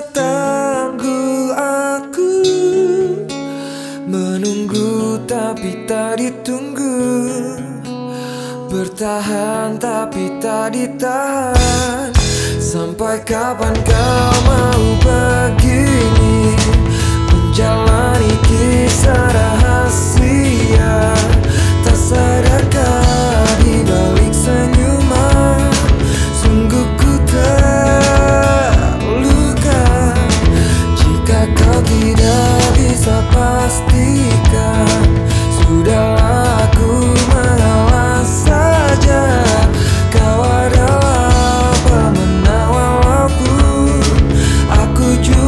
setangguh aku menunggu tapi tak ditunggu, bertahan tapi tak ditahan. Sampai kapan kau mau begini, menjalani kisah rahasia? Tak sadarkah di balik senyuman sungguh ku terluka? Jika kau tidak bisa pastikan, sudahlah aku mengalah saja. Kau adalah pemenang walaupun aku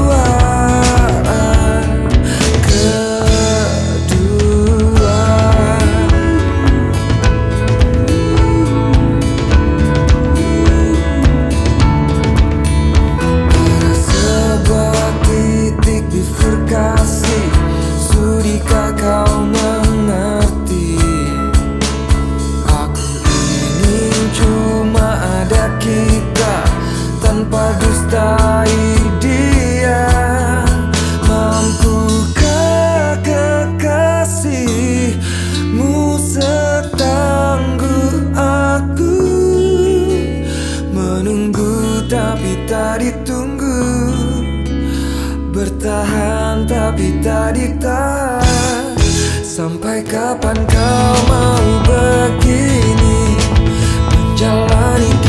juara kedua. Pada sebuah titik bifurkasi, sudikah kau mengerti? Aku ingin cuma ada kita tanpa dustai dia. Mampukah kekasihmu setangguh aku menunggu tapi tak ditunggu, bertahan tapi tak ditahan. Sampai kapan kau mau begini, menjalani